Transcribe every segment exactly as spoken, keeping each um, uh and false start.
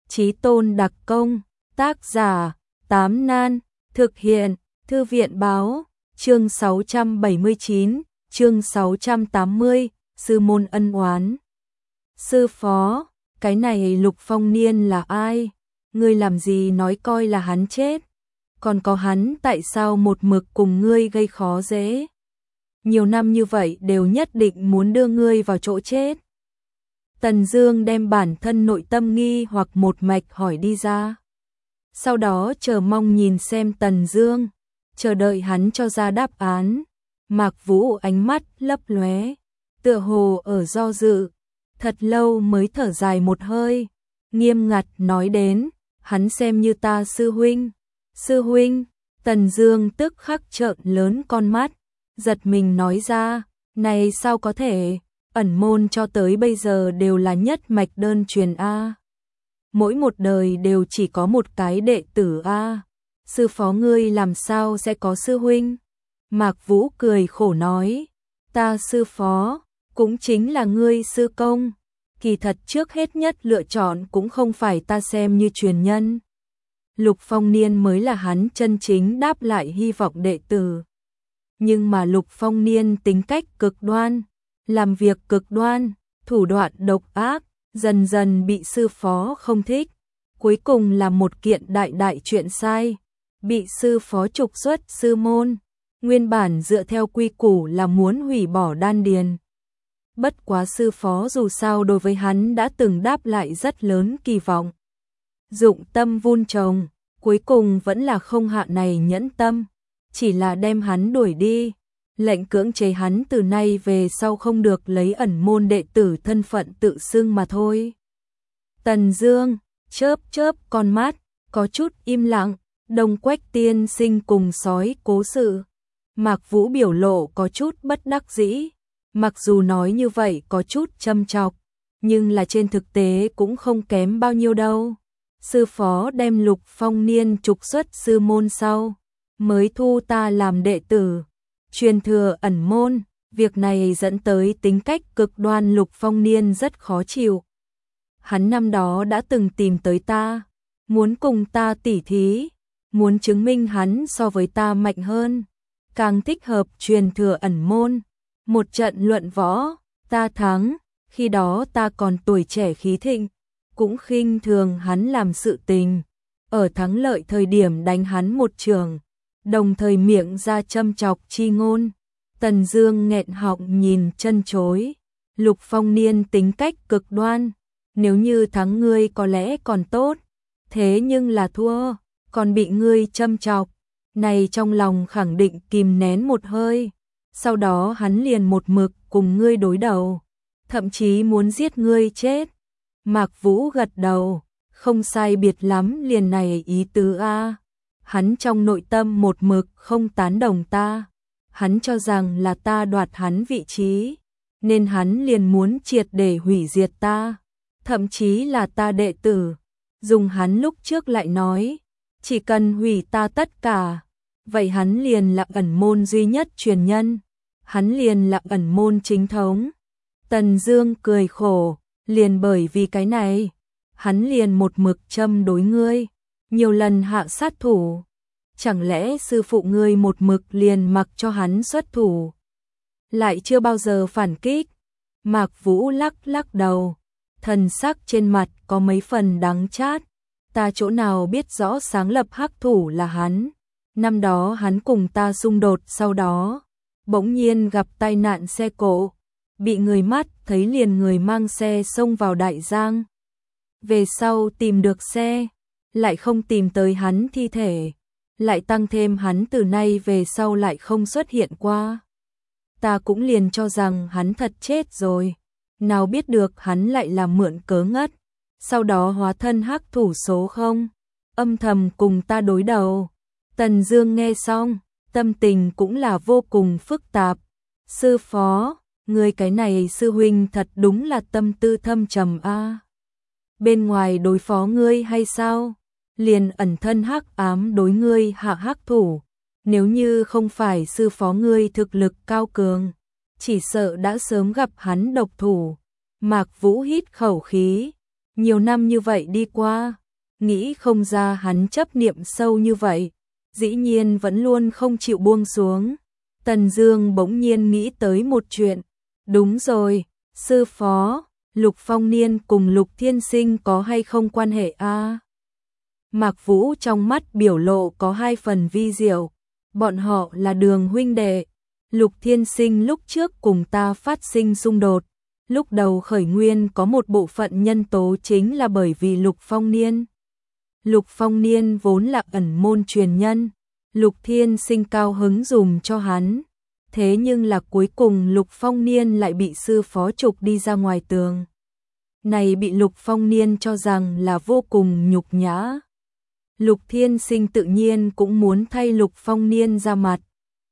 Chí tôn đặc công, tác giả, Tám Nan, thực hiện, Thư viện báo, chương sáu trăm bảy mươi chín, chương sáu trăm tám mươi, sư môn ân oán. Sư phó, cái này Lục Phong Niên là ai? Ngươi làm gì nói coi là hắn chết? Còn có hắn tại sao một mực cùng ngươi gây khó dễ? Nhiều năm như vậy đều nhất định muốn đưa ngươi vào chỗ chết. Tần Dương đem bản thân nội tâm nghi hoặc một mạch hỏi đi ra. Sau đó chờ mong nhìn xem Tần Dương, chờ đợi hắn cho ra đáp án. Mạc Vũ ánh mắt lấp lóe, tựa hồ ở do dự, thật lâu mới thở dài một hơi, nghiêm ngặt nói đến, hắn xem như ta sư huynh. Sư huynh? Tần Dương tức khắc trợn lớn con mắt, giật mình nói ra, này sao có thể, ẩn môn cho tới bây giờ đều là nhất mạch đơn truyền a. Mỗi một đời đều chỉ có một cái đệ tử a. Sư phó ngươi làm sao sẽ có sư huynh? Mạc Vũ cười khổ nói, ta sư phó, cũng chính là ngươi sư công. Kỳ thật trước hết nhất lựa chọn cũng không phải ta xem như truyền nhân. Lục Phong Niên mới là hắn chân chính đáp lại hy vọng đệ tử. Nhưng mà Lục Phong Niên tính cách cực đoan, làm việc cực đoan, thủ đoạn độc ác, dần dần bị sư phó không thích. Cuối cùng là một kiện đại đại chuyện sai, bị sư phó trục xuất sư môn. Nguyên bản dựa theo quy củ là muốn hủy bỏ đan điền. Bất quá sư phó dù sao đối với hắn đã từng đáp lại rất lớn kỳ vọng. Dụng tâm vun trồng, cuối cùng vẫn là không hạ này nhẫn tâm, chỉ là đem hắn đuổi đi, lệnh cưỡng chế hắn từ nay về sau không được lấy ẩn môn đệ tử thân phận tự xưng mà thôi. Tần Dương chớp chớp con mắt, có chút im lặng. Đông Quách tiên sinh cùng sói cố sự. Mạc Vũ biểu lộ có chút bất đắc dĩ, mặc dù nói như vậy có chút châm chọc, nhưng là trên thực tế cũng không kém bao nhiêu đâu. Sư phó đem Lục Phong Niên trục xuất sư môn sau, mới thu ta làm đệ tử, truyền thừa ẩn môn. Việc này dẫn tới tính cách cực đoan Lục Phong Niên rất khó chịu. Hắn năm đó đã từng tìm tới ta, muốn cùng ta tỉ thí, muốn chứng minh hắn so với ta mạnh hơn, càng thích hợp truyền thừa ẩn môn. Một trận luận võ, ta thắng, khi đó ta còn tuổi trẻ khí thịnh, cũng khinh thường hắn làm sự tình, ở thắng lợi thời điểm đánh hắn một trường, đồng thời miệng ra châm chọc chi ngôn. Tần Dương nghẹn họng nhìn chân chối, Lục Phong Niên tính cách cực đoan, nếu như thắng ngươi có lẽ còn tốt, thế nhưng là thua, còn bị ngươi châm chọc, này trong lòng khẳng định kìm nén một hơi, sau đó hắn liền một mực cùng ngươi đối đầu, thậm chí muốn giết ngươi chết. Mạc Vũ gật đầu, không sai biệt lắm liền này ý tứ a. Hắn trong nội tâm một mực không tán đồng ta, hắn cho rằng là ta đoạt hắn vị trí, nên hắn liền muốn triệt để hủy diệt ta, thậm chí là ta đệ tử. Dùng hắn lúc trước lại nói, chỉ cần hủy ta tất cả, vậy hắn liền là ẩn môn duy nhất truyền nhân, hắn liền là ẩn môn chính thống. Tần Dương cười khổ, liền bởi vì cái này, hắn liền một mực châm đối ngươi, nhiều lần hạ sát thủ. Chẳng lẽ sư phụ ngươi một mực liền mặc cho hắn xuất thủ, lại chưa bao giờ phản kích? Mạc Vũ lắc lắc đầu, thần sắc trên mặt có mấy phần đắng chát. Ta chỗ nào biết rõ sáng lập hắc thủ là hắn. Năm đó hắn cùng ta xung đột, sau đó bỗng nhiên gặp tai nạn xe cộ, bị người mắt thấy liền người mang xe xông vào Đại Giang. Về sau tìm được xe, lại không tìm tới hắn thi thể, lại tăng thêm hắn từ nay về sau lại không xuất hiện qua. Ta cũng liền cho rằng hắn thật chết rồi, nào biết được hắn lại là mượn cớ ngất, sau đó hóa thân hắc thủ số không, âm thầm cùng ta đối đầu. Tần Dương nghe xong, tâm tình cũng là vô cùng phức tạp. Sư phó, ngươi cái này sư huynh thật đúng là tâm tư thâm trầm a. Bên ngoài đối phó ngươi hay sao? Liền ẩn thân hắc ám đối ngươi hạ hắc thủ, nếu như không phải sư phó ngươi thực lực cao cường, chỉ sợ đã sớm gặp hắn độc thủ. Mạc Vũ hít khẩu khí, Nhiều năm như vậy đi qua, nghĩ không ra hắn chấp niệm sâu như vậy, dĩ nhiên vẫn luôn không chịu buông xuống. Tần Dương bỗng nhiên nghĩ tới một chuyện, đúng rồi, sư phó, Lục Phong Niên cùng Lục Thiên Sinh có hay không quan hệ a? À? Mạc Vũ trong mắt biểu lộ có hai phần vi diệu, bọn họ là Đường huynh đệ. Lục Thiên Sinh lúc trước cùng ta phát sinh xung đột, lúc đầu khởi nguyên có một bộ phận nhân tố chính là bởi vì Lục Phong Niên. Lục Phong Niên vốn là ẩn môn truyền nhân, Lục Thiên Sinh cao hứng dùm cho hắn. Thế nhưng là cuối cùng Lục Phong Niên lại bị sư phó trục đi ra ngoài tường. Này bị Lục Phong Niên cho rằng là vô cùng nhục nhã. Lục Thiên Sinh tự nhiên cũng muốn thay Lục Phong Niên ra mặt.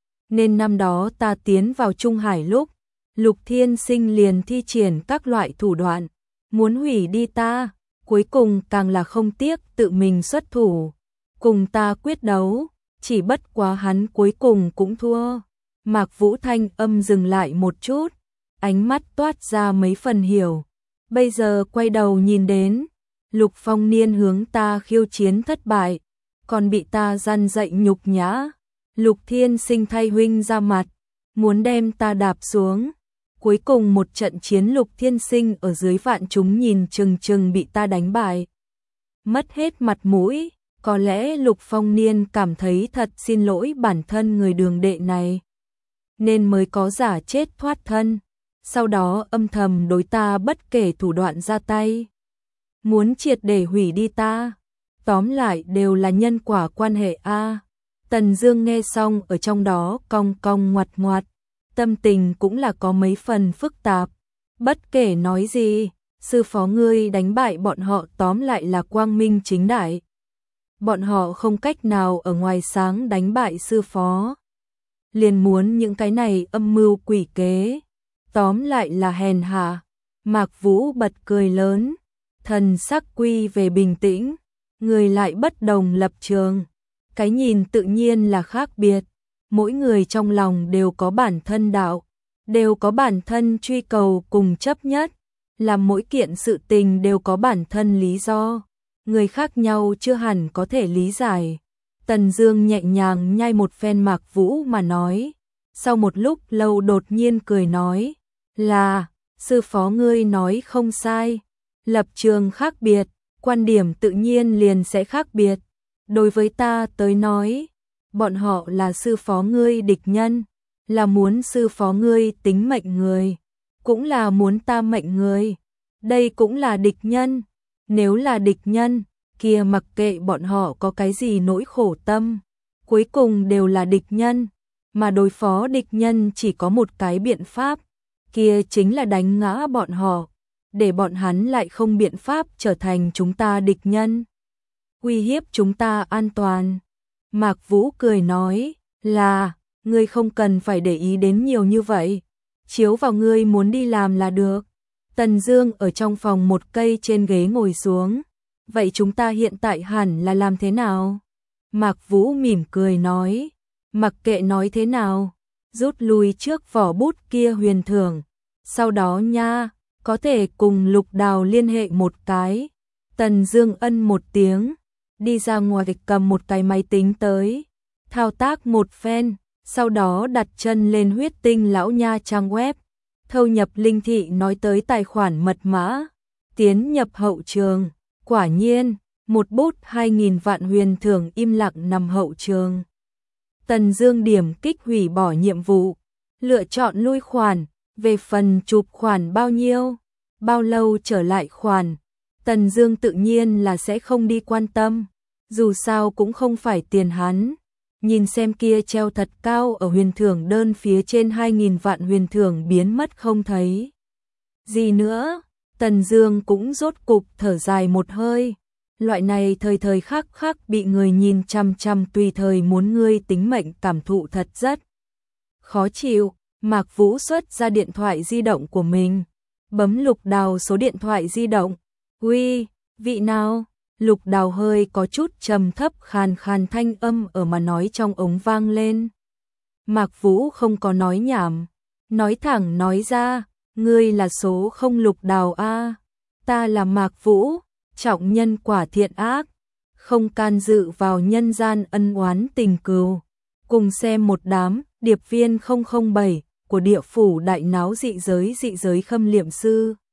Nên năm đó ta tiến vào Trung Hải lúc, Lục Thiên Sinh liền thi triển các loại thủ đoạn, muốn hủy đi ta, cuối cùng càng là không tiếc tự mình xuất thủ, cùng ta quyết đấu, chỉ bất quá hắn cuối cùng cũng thua. Mạc Vũ thanh âm dừng lại một chút, ánh mắt toát ra mấy phần hiểu. Bây giờ quay đầu nhìn đến, Lục Phong Niên hướng ta khiêu chiến thất bại, còn bị ta răn dạy nhục nhã. Lục Thiên Sinh thay huynh ra mặt, muốn đem ta đạp xuống. Cuối cùng một trận chiến Lục Thiên Sinh ở dưới vạn chúng nhìn chừng chừng bị ta đánh bại. Mất hết mặt mũi, có lẽ Lục Phong Niên cảm thấy thật xin lỗi bản thân người Đường đệ này, nên mới có giả chết thoát thân, sau đó âm thầm đối ta bất kể thủ đoạn ra tay, muốn triệt để hủy đi ta. Tóm lại đều là nhân quả quan hệ a. À. Tần Dương nghe xong ở trong đó cong cong ngoặt ngoặt, tâm tình cũng là có mấy phần phức tạp. Bất kể nói gì, sư phó ngươi đánh bại bọn họ tóm lại là quang minh chính đại. Bọn họ không cách nào ở ngoài sáng đánh bại sư phó, liền muốn những cái này âm mưu quỷ kế, tóm lại là hèn hạ. Mạc Vũ bật cười lớn, thần sắc quy về bình tĩnh, người lại bất đồng lập trường, cái nhìn tự nhiên là khác biệt. Mỗi người trong lòng đều có bản thân đạo, đều có bản thân truy cầu cùng chấp nhất, làm mỗi kiện sự tình đều có bản thân lý do, người khác nhau chưa hẳn có thể lý giải. Tần Dương nhẹ nhàng nhai một phen Mạc Vũ mà nói, sau một lúc lâu đột nhiên cười nói, là, sư phó ngươi nói không sai, lập trường khác biệt, quan điểm tự nhiên liền sẽ khác biệt. Đối với ta tới nói, bọn họ là sư phó ngươi địch nhân, là muốn sư phó ngươi tính mệnh người, cũng là muốn ta mệnh người, đây cũng là địch nhân. Nếu là địch nhân, kia mặc kệ bọn họ có cái gì nỗi khổ tâm, cuối cùng đều là địch nhân, mà đối phó địch nhân chỉ có một cái biện pháp, kia chính là đánh ngã bọn họ, để bọn hắn lại không biện pháp trở thành chúng ta địch nhân, uy hiếp chúng ta an toàn. Mạc Vũ cười nói, là, ngươi không cần phải để ý đến nhiều như vậy, chiếu vào ngươi muốn đi làm là được. Tần Dương ở trong phòng một cây trên ghế ngồi xuống, vậy chúng ta hiện tại hẳn là làm thế nào? Mạc Vũ mỉm cười nói, mặc kệ nói thế nào, rút lui trước vỏ bút kia huyền thưởng, sau đó nha, có thể cùng Lục Đào liên hệ một cái. Tần Dương ân một tiếng, đi ra ngoài cầm một cái máy tính tới, thao tác một phen, sau đó đặt chân lên Huyết Tinh lão nha trang web, thâu nhập linh thị nói tới tài khoản mật mã, tiến nhập hậu trường. Quả nhiên, một bút hai nghìn vạn huyền thưởng im lặng nằm hậu trường. Tần Dương điểm kích hủy bỏ nhiệm vụ, lựa chọn lui khoản, về phần chụp khoản bao nhiêu, bao lâu trở lại khoản, Tần Dương tự nhiên là sẽ không đi quan tâm, dù sao cũng không phải tiền hắn. Nhìn xem kia treo thật cao ở huyền thưởng đơn phía trên hai nghìn vạn huyền thưởng biến mất không thấy gì nữa, Tần Dương cũng rốt cục thở dài một hơi. Loại này thời thời khắc khắc bị người nhìn chăm chăm tùy thời muốn ngươi tính mệnh cảm thụ thật rất khó chịu. Mạc Vũ xuất ra điện thoại di động của mình, bấm Lục Đào số điện thoại di động. Uy, vị nào? Lục Đào hơi có chút trầm thấp khàn khàn thanh âm ở mà nói trong ống vang lên. Mạc Vũ không có nói nhảm, nói thẳng nói ra, ngươi là số không Lục Đào a. Ta là Mạc Vũ, trọng nhân quả thiện ác, không can dự vào nhân gian ân oán tình cừu. Cùng xem một đám điệp viên không không bảy của địa phủ đại náo dị giới dị giới Khâm Liệm Sư.